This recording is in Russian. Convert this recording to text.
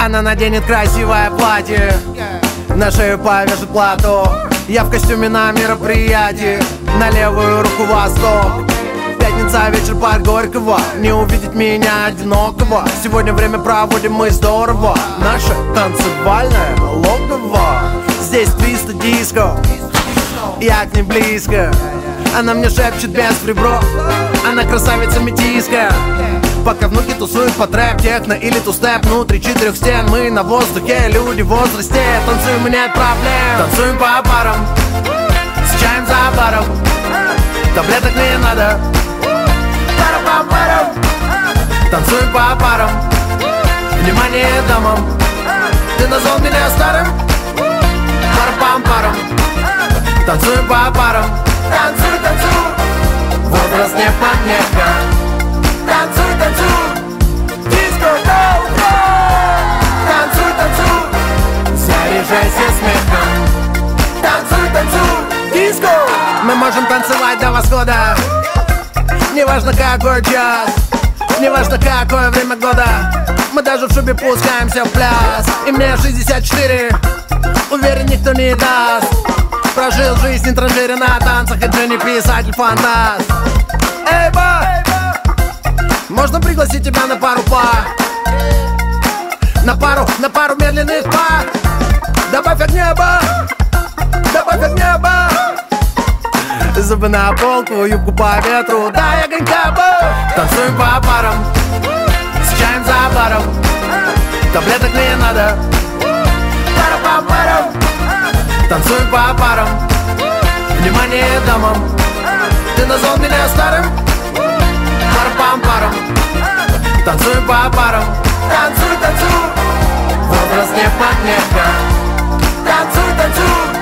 Она наденет красивое платье, на шею повяжет платок. Я в костюме на мероприятии, на левую руку восток. Пятница, вечер, парк Горького, не увидеть меня одинокого. Сегодня время проводим мы здорово, наше танцевальное логово. Здесь 300 диско, я к ней близко. Она мне шепчет без прибро, она красавица-метиска. Пока внуки тусуют по трэп, техно или тустеп. Внутри 4 стен мы на воздухе, люди в возрасте. Танцуем, нет проблем, танцуем по парам, с чаем за баром. Таблеток не надо, пара-пам-парам. Танцуем по парам, внимание дамам. Ты назвал меня старым, пара-пам-парам. Танцуем по парам, танцуй, танцуй, возраст не помеха. Танцуй, танцуй, диско, гоу, гоу. Танцуй, танцуй, заряжайся смехом. Танцуй, танцуй, диско. Мы можем танцевать до восхода, неважно какой час, неважно какое время года. Мы даже в шубе пускаемся в пляс. И мне 64, уверен, никто не даст. Прожил жизнь не транжире на танцах, и Дженни писатель фантаст. Эй, ба! Можно пригласить тебя на пару пар? На пару медленных пар. Добавь огня, ба! Добавь огня, ба! Зубы на полку, юбку по ветру, дай огонька, ба! Танцуем по парам, с чаем за баром. Таблеток не надо, пара-пам-парам. Танцуем по парам, внимание дамам. Ты назвал меня старым, пара-пам-парам. Танцуем по парам, танцуй, танцуй, возраст не помеха. Танцуй, танцуй,